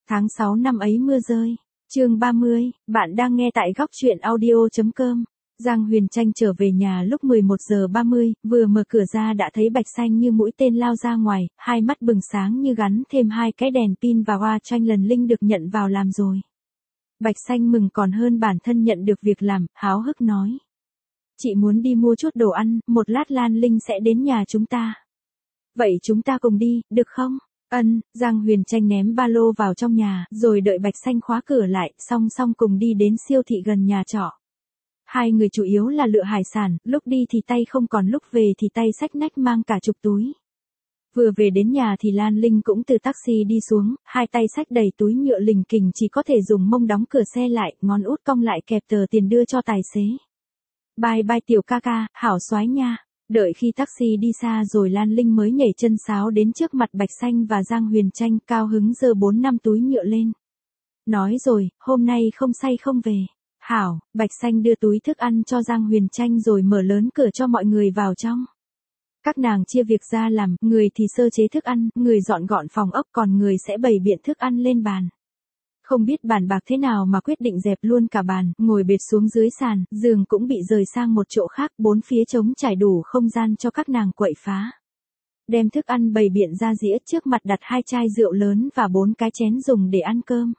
Tháng 6 năm ấy mưa rơi. Chương 30, bạn đang nghe tại góc truyện audio.com. Giang Huyền Tranh trở về nhà lúc 11 giờ 30, vừa mở cửa ra đã thấy Bạch Xanh như mũi tên lao ra ngoài, hai mắt bừng sáng như gắn thêm hai cái đèn pin và hoa tranh lần linh được nhận vào làm rồi. Bạch Xanh mừng còn hơn bản thân nhận được việc làm, háo hức nói. Chị muốn đi mua chút đồ ăn, một lát Lan Linh sẽ đến nhà chúng ta. Vậy chúng ta cùng đi, được không? Giang Huyền Tranh ném ba lô vào trong nhà, rồi đợi Bạch Xanh khóa cửa lại, song song cùng đi đến siêu thị gần nhà trọ. Hai người chủ yếu là lựa hải sản, lúc đi thì tay không còn lúc về thì tay xách nách mang cả chục túi. Vừa về đến nhà thì Lan Linh cũng từ taxi đi xuống, hai tay xách đầy túi nhựa lình kình chỉ có thể dùng mông đóng cửa xe lại, ngón út cong lại kẹp tờ tiền đưa cho tài xế. Bye bye tiểu ca ca, hảo soái nha. Đợi khi taxi đi xa rồi Lan Linh mới nhảy chân sáo đến trước mặt Bạch Xanh và Giang Huyền Tranh, cao hứng giơ 4-5 túi nhựa lên. Nói rồi, hôm nay không say không về. Hảo, Bạch Xanh đưa túi thức ăn cho Giang Huyền Tranh rồi mở lớn cửa cho mọi người vào trong. Các nàng chia việc ra làm, người thì sơ chế thức ăn, người dọn gọn phòng ốc, còn người sẽ bày biện thức ăn lên bàn. Không biết bàn bạc thế nào mà quyết định dẹp luôn cả bàn, ngồi bệt xuống dưới sàn, giường cũng bị rời sang một chỗ khác, bốn phía trống trải đủ không gian cho các nàng quậy phá. Đem thức ăn bày biện ra dĩa, trước mặt đặt 2 chai rượu lớn và 4 cái chén dùng để ăn cơm.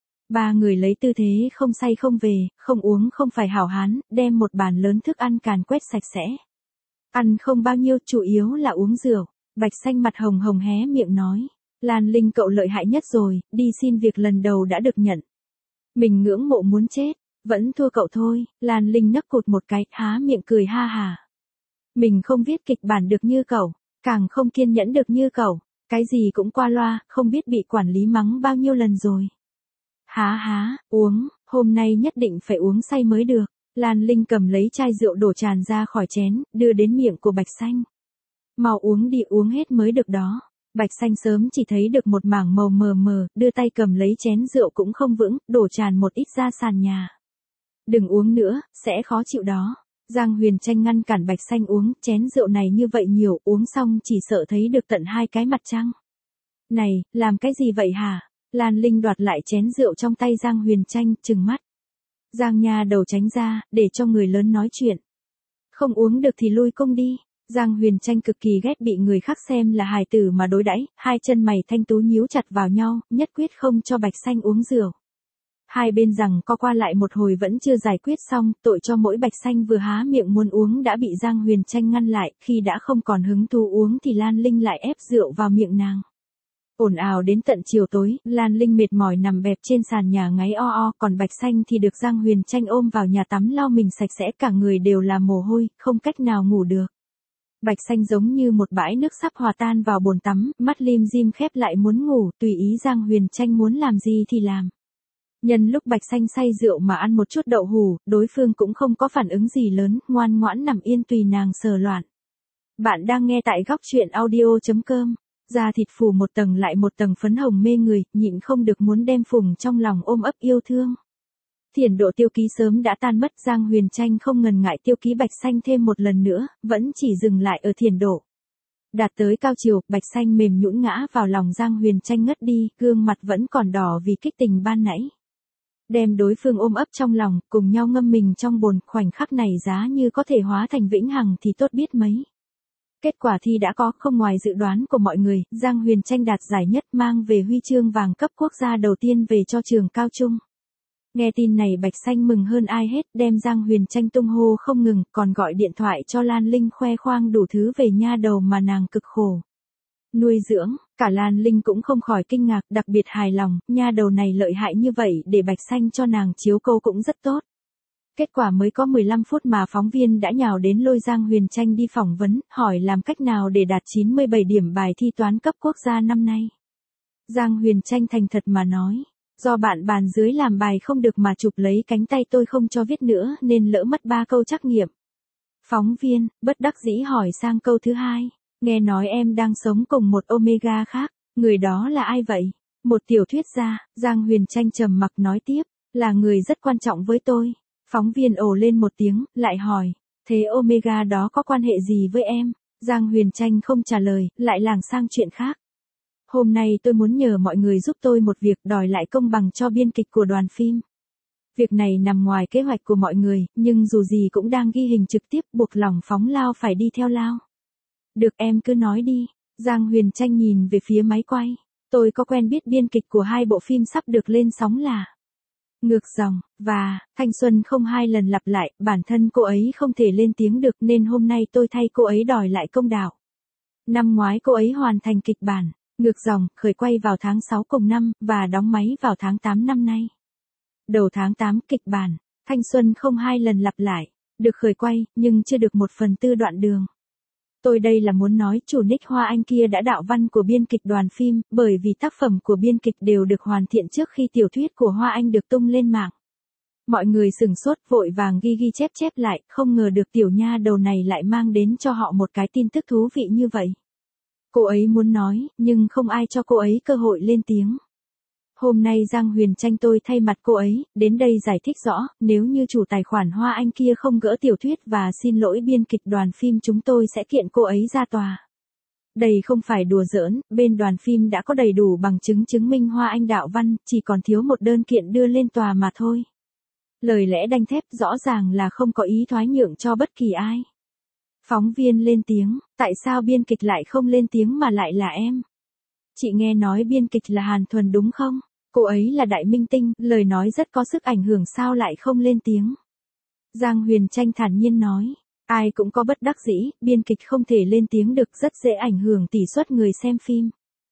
Ba người lấy tư thế không say không về, không uống không phải hảo hán, đem một bàn lớn thức ăn càn quét sạch sẽ. Ăn không bao nhiêu, chủ yếu là uống rượu. Bạch Xanh mặt hồng hồng hé miệng nói. Lan Linh cậu lợi hại nhất rồi, đi xin việc lần đầu đã được nhận. Mình ngưỡng mộ muốn chết, vẫn thua cậu thôi. Lan Linh nấc cụt một cái, há miệng cười ha hà. Mình không viết kịch bản được như cậu, càng không kiên nhẫn được như cậu, cái gì cũng qua loa, không biết bị quản lý mắng bao nhiêu lần rồi. Há, uống, hôm nay nhất định phải uống say mới được. Lan Linh cầm lấy chai rượu đổ tràn ra khỏi chén, đưa đến miệng của Bạch Xanh. Mau uống đi, uống hết mới được đó. Bạch Xanh sớm chỉ thấy được một mảng màu mờ mờ, đưa tay cầm lấy chén rượu cũng không vững, đổ tràn một ít ra sàn nhà. Đừng uống nữa, sẽ khó chịu đó. Giang Huyền Tranh ngăn cản Bạch Xanh uống, chén rượu này như vậy nhiều, uống xong chỉ sợ thấy được tận 2 cái mặt trăng. Này, làm cái gì vậy hả? Lan Linh đoạt lại chén rượu trong tay Giang Huyền Tranh, trừng mắt. Giang nha đầu tránh ra, để cho người lớn nói chuyện. Không uống được thì lui cung đi. Giang Huyền Tranh cực kỳ ghét bị người khác xem là hài tử mà đối đãi, hai chân mày thanh tú nhíu chặt vào nhau, nhất quyết không cho Bạch Xanh uống rượu. Hai bên rằng co qua lại một hồi vẫn chưa giải quyết xong, tội cho mỗi Bạch Xanh vừa há miệng muốn uống đã bị Giang Huyền Tranh ngăn lại, khi đã không còn hứng thú uống thì Lan Linh lại ép rượu vào miệng nàng. Ồn ào đến tận chiều tối, Lan Linh mệt mỏi nằm bẹp trên sàn nhà ngáy o, còn Bạch Xanh thì được Giang Huyền Tranh ôm vào nhà tắm lau mình sạch sẽ, cả người đều là mồ hôi, không cách nào ngủ được. Bạch Xanh giống như một bãi nước sắp hòa tan vào bồn tắm, mắt lim dim khép lại muốn ngủ, tùy ý Giang Huyền Tranh muốn làm gì thì làm. Nhân lúc Bạch Xanh say rượu mà ăn một chút đậu hủ, đối phương cũng không có phản ứng gì lớn, ngoan ngoãn nằm yên tùy nàng sờ loạn. Bạn đang nghe tại góc truyện audio.com. Da thịt phủ một tầng lại một tầng phấn hồng mê người, nhịn không được muốn đem phùng trong lòng ôm ấp yêu thương. Thiền độ tiêu ký sớm đã tan mất, Giang Huyền Tranh không ngần ngại tiêu ký Bạch Xanh thêm một lần nữa, vẫn chỉ dừng lại ở thiền độ. Đạt tới cao chiều, Bạch Xanh mềm nhũn ngã vào lòng Giang Huyền Tranh ngất đi, gương mặt vẫn còn đỏ vì kích tình ban nãy. Đem đối phương ôm ấp trong lòng, cùng nhau ngâm mình trong bồn, khoảnh khắc này giá như có thể hóa thành vĩnh hằng thì tốt biết mấy. Kết quả thi đã có, không ngoài dự đoán của mọi người, Giang Huyền Tranh đạt giải nhất, mang về huy chương vàng cấp quốc gia đầu tiên về cho trường cao trung. Nghe tin này Bạch Xanh mừng hơn ai hết, đem Giang Huyền Tranh tung hô không ngừng, còn gọi điện thoại cho Lan Linh khoe khoang đủ thứ về nha đầu mà nàng cực khổ nuôi dưỡng. Cả Lan Linh cũng không khỏi kinh ngạc, đặc biệt hài lòng, nha đầu này lợi hại như vậy, để Bạch Xanh cho nàng chiếu cố cũng rất tốt. Kết quả mới có 15 phút mà phóng viên đã nhào đến lôi Giang Huyền Tranh đi phỏng vấn, hỏi làm cách nào để đạt 97 điểm bài thi toán cấp quốc gia năm nay. Giang Huyền Tranh thành thật mà nói, do bạn bàn dưới làm bài không được mà chụp lấy cánh tay tôi không cho viết nữa nên lỡ mất 3 câu trắc nghiệm. Phóng viên, bất đắc dĩ hỏi sang câu thứ hai, nghe nói em đang sống cùng một Omega khác, người đó là ai vậy? Một tiểu thuyết gia. Giang Huyền Tranh trầm mặc nói tiếp, là người rất quan trọng với tôi. Phóng viên ồ lên một tiếng, lại hỏi, thế Omega đó có quan hệ gì với em? Giang Huyền Tranh không trả lời, lại lảng sang chuyện khác. Hôm nay tôi muốn nhờ mọi người giúp tôi một việc, đòi lại công bằng cho biên kịch của đoàn phim. Việc này nằm ngoài kế hoạch của mọi người, nhưng dù gì cũng đang ghi hình trực tiếp, buộc lòng phóng lao phải đi theo lao. Được, em cứ nói đi. Giang Huyền Tranh nhìn về phía máy quay. Tôi có quen biết biên kịch của 2 bộ phim sắp được lên sóng là Ngược Dòng và Thanh Xuân không 2 lần lặp lại, bản thân cô ấy không thể lên tiếng được nên hôm nay tôi thay cô ấy đòi lại công đạo. Năm ngoái cô ấy hoàn thành kịch bản Ngược Dòng, khởi quay vào tháng 6 cùng năm và đóng máy vào tháng 8 năm nay. Đầu tháng 8, kịch bản Thanh Xuân không 2 lần lặp lại được khởi quay, nhưng chưa được 1/4 đoạn đường. Tôi đây là muốn nói chủ Nick Hoa Anh kia đã đạo văn của biên kịch đoàn phim, bởi vì tác phẩm của biên kịch đều được hoàn thiện trước khi tiểu thuyết của Hoa Anh được tung lên mạng. Mọi người sửng sốt, vội vàng ghi chép lại, không ngờ được tiểu nha đầu này lại mang đến cho họ một cái tin tức thú vị như vậy. Cô ấy muốn nói, nhưng không ai cho cô ấy cơ hội lên tiếng. Hôm nay Giang Huyền Tranh tôi thay mặt cô ấy, đến đây giải thích rõ, nếu như chủ tài khoản Hoa Anh kia không gỡ tiểu thuyết và xin lỗi biên kịch đoàn phim, chúng tôi sẽ kiện cô ấy ra tòa. Đây không phải đùa giỡn, bên đoàn phim đã có đầy đủ bằng chứng chứng minh Hoa Anh đạo văn, chỉ còn thiếu một đơn kiện đưa lên tòa mà thôi. Lời lẽ đanh thép, rõ ràng là không có ý thoái nhượng cho bất kỳ ai. Phóng viên lên tiếng, tại sao biên kịch lại không lên tiếng mà lại là em? Chị nghe nói biên kịch là Hàn Thuần đúng không? Cô ấy là đại minh tinh, lời nói rất có sức ảnh hưởng, sao lại không lên tiếng? Giang Huyền Tranh thản nhiên nói, ai cũng có bất đắc dĩ, biên kịch không thể lên tiếng được, rất dễ ảnh hưởng tỷ suất người xem phim.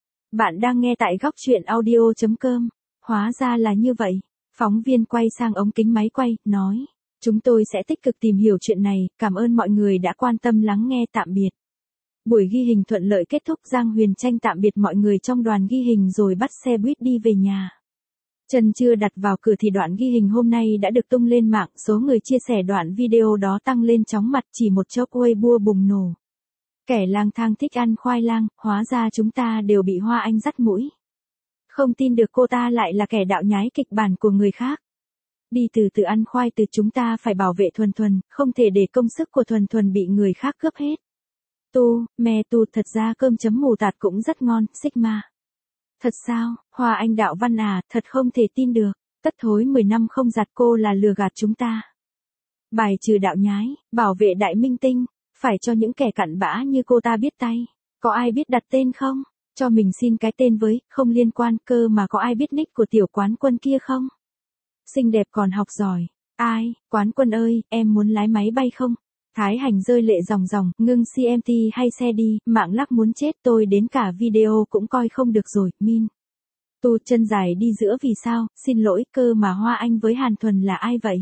Bạn đang nghe tại góc truyện audio.com. Hóa ra là như vậy. Phóng viên quay sang ống kính máy quay, nói, chúng tôi sẽ tích cực tìm hiểu chuyện này, cảm ơn mọi người đã quan tâm lắng nghe, tạm biệt. Buổi ghi hình thuận lợi kết thúc, Giang Huyền Tranh tạm biệt mọi người trong đoàn ghi hình rồi bắt xe buýt đi về nhà. Chân chưa đặt vào cửa thì đoạn ghi hình hôm nay đã được tung lên mạng, số người chia sẻ đoạn video đó tăng lên chóng mặt, chỉ một chốc Weibo bùng nổ. Kẻ lang thang thích ăn khoai lang, hóa ra chúng ta đều bị Hoa Anh dắt mũi. Không tin được cô ta lại là kẻ đạo nhái kịch bản của người khác. Đi từ từ ăn khoai từ, chúng ta phải bảo vệ Thuần Thuần, không thể để công sức của Thuần Thuần bị người khác cướp hết. Mẹ tu, thật ra cơm chấm mù tạt cũng rất ngon, Sigma. Thật sao, Hoa Anh đạo văn à, thật không thể tin được. Tất thối 10 năm không giặt, cô là lừa gạt chúng ta. Bài trừ đạo nhái, bảo vệ đại minh tinh, phải cho những kẻ cặn bã như cô ta biết tay. Có ai biết đặt tên không? Cho mình xin cái tên với, không liên quan, cơ mà có ai biết nick của tiểu quán quân kia không? Xinh đẹp còn học giỏi. Ai, quán quân ơi, em muốn lái máy bay không? Thái Hành rơi lệ ròng ròng, ngưng CMT hay xe đi, mạng lắc muốn chết, tôi đến cả video cũng coi không được rồi, Min. Tu chân dài đi giữa vì sao, xin lỗi, cơ mà Hoa Anh với Hàn Thuần là ai vậy?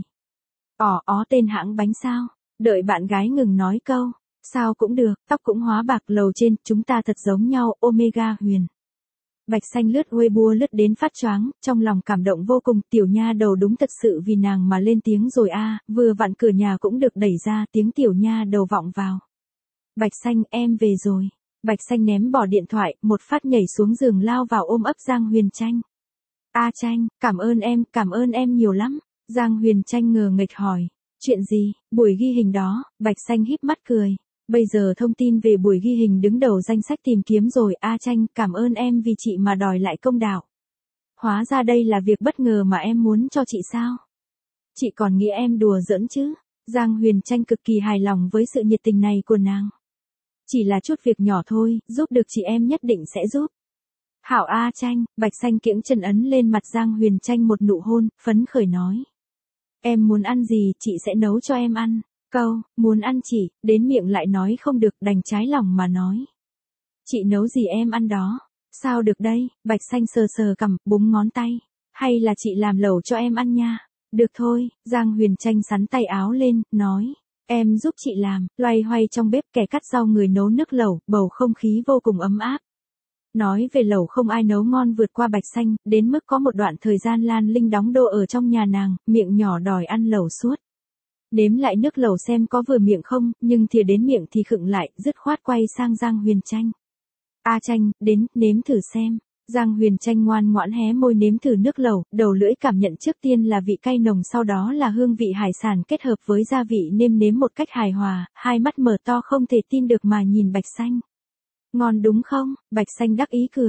Tên hãng bánh sao? Đợi bạn gái ngừng nói câu. Sao cũng được, tóc cũng hóa bạc, lầu trên, chúng ta thật giống nhau, Omega Huyền. Bạch Xanh lướt Weibo lướt đến phát choáng, trong lòng cảm động vô cùng, tiểu nha đầu đúng thật sự vì nàng mà lên tiếng rồi a. Vừa vặn cửa nhà cũng được đẩy ra, tiếng tiểu nha đầu vọng vào. Bạch Xanh, em về rồi. Bạch Xanh ném bỏ điện thoại, một phát nhảy xuống giường lao vào ôm ấp Giang Huyền Tranh. A Tranh, cảm ơn em nhiều lắm. Giang Huyền Tranh ngờ nghệch hỏi, chuyện gì? Buổi ghi hình đó. Bạch Xanh híp mắt cười. Bây giờ thông tin về buổi ghi hình đứng đầu danh sách tìm kiếm rồi, A Tranh, cảm ơn em vì chị mà đòi lại công đạo. Hóa ra đây là việc bất ngờ mà em muốn cho chị sao? Chị còn nghĩ em đùa giỡn chứ? Giang Huyền Tranh cực kỳ hài lòng với sự nhiệt tình này của nàng. Chỉ là chút việc nhỏ thôi, giúp được chị em nhất định sẽ giúp. Hảo A Tranh, Bạch Xanh kiễng chân ấn lên mặt Giang Huyền Tranh một nụ hôn, phấn khởi nói. Em muốn ăn gì, chị sẽ nấu cho em ăn. Câu, muốn ăn chị, đến miệng lại nói không được, đành trái lòng mà nói. Chị nấu gì em ăn đó. Sao được đây, Bạch Xanh sờ sờ cằm, búng ngón tay. Hay là chị làm lẩu cho em ăn nha. Được thôi, Giang Huyền Tranh sắn tay áo lên, nói. Em giúp chị làm, loay hoay trong bếp, kẻ cắt rau người nấu nước lẩu, bầu không khí vô cùng ấm áp. Nói về lẩu không ai nấu ngon vượt qua Bạch Xanh, đến mức có một đoạn thời gian Lan Linh đóng đô ở trong nhà nàng, miệng nhỏ đòi ăn lẩu suốt. Nếm lại nước lẩu xem có vừa miệng không, nhưng thìa đến miệng thì khựng lại, dứt khoát quay sang Giang Huyền Tranh. A Tranh, đến, nếm thử xem. Giang Huyền Tranh ngoan ngoãn hé môi nếm thử nước lẩu, đầu lưỡi cảm nhận trước tiên là vị cay nồng, sau đó là hương vị hải sản kết hợp với gia vị nêm nếm một cách hài hòa, hai mắt mở to không thể tin được mà nhìn Bạch Xanh. Ngon đúng không? Bạch Xanh đắc ý cười.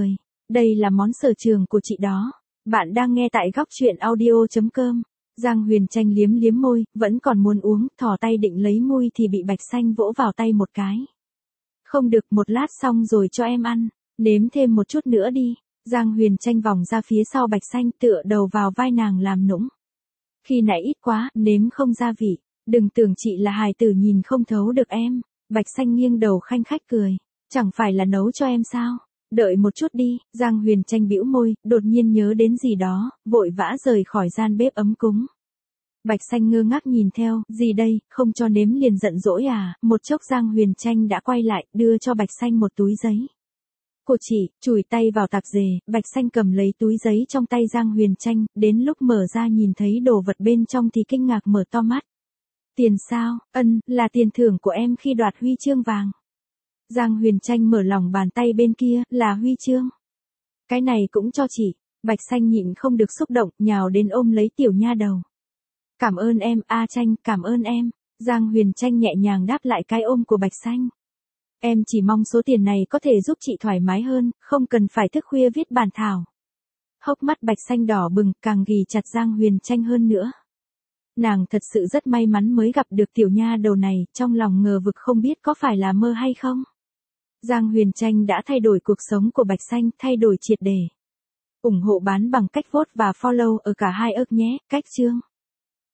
Đây là món sở trường của chị đó. Bạn đang nghe tại góc chuyện audio.com. Giang Huyền Tranh liếm liếm môi, vẫn còn muốn uống, thò tay định lấy môi thì bị Bạch Xanh vỗ vào tay một cái. Không được, một lát xong rồi cho em ăn, nếm thêm một chút nữa đi. Giang Huyền Tranh vòng ra phía sau Bạch Xanh, tựa đầu vào vai nàng làm nũng. Khi nãy ít quá, nếm không gia vị, đừng tưởng chị là hài tử nhìn không thấu được em. Bạch Xanh nghiêng đầu khanh khách cười, chẳng phải là nấu cho em sao? Đợi một chút đi. Giang Huyền Tranh bĩu môi, đột nhiên nhớ đến gì đó, vội vã rời khỏi gian bếp ấm cúng. Bạch Xanh ngơ ngác nhìn theo, gì đây, không cho nếm liền giận dỗi à? Một chốc Giang Huyền Tranh đã quay lại, đưa cho Bạch Xanh một túi giấy. Cô chị, chùi tay vào tạp dề, Bạch Xanh cầm lấy túi giấy trong tay Giang Huyền Tranh, đến lúc mở ra nhìn thấy đồ vật bên trong thì kinh ngạc mở to mắt. Tiền sao? Là tiền thưởng của em khi đoạt huy chương vàng. Giang Huyền Tranh mở lòng bàn tay bên kia, là huy chương. Cái này cũng cho chị. Bạch Xanh nhịn không được xúc động, nhào đến ôm lấy tiểu nha đầu. Cảm ơn em, A Tranh, cảm ơn em. Giang Huyền Tranh nhẹ nhàng đáp lại cái ôm của Bạch Xanh. Em chỉ mong số tiền này có thể giúp chị thoải mái hơn, không cần phải thức khuya viết bản thảo. Hốc mắt Bạch Xanh đỏ bừng, càng ghì chặt Giang Huyền Tranh hơn nữa. Nàng thật sự rất may mắn mới gặp được tiểu nha đầu này, trong lòng ngờ vực không biết có phải là mơ hay không. Giang Huyền Tranh đã thay đổi cuộc sống của Bạch Xanh, thay đổi triệt để. Ủng hộ bán bằng cách vote và follow ở cả hai ức nhé, cách chương.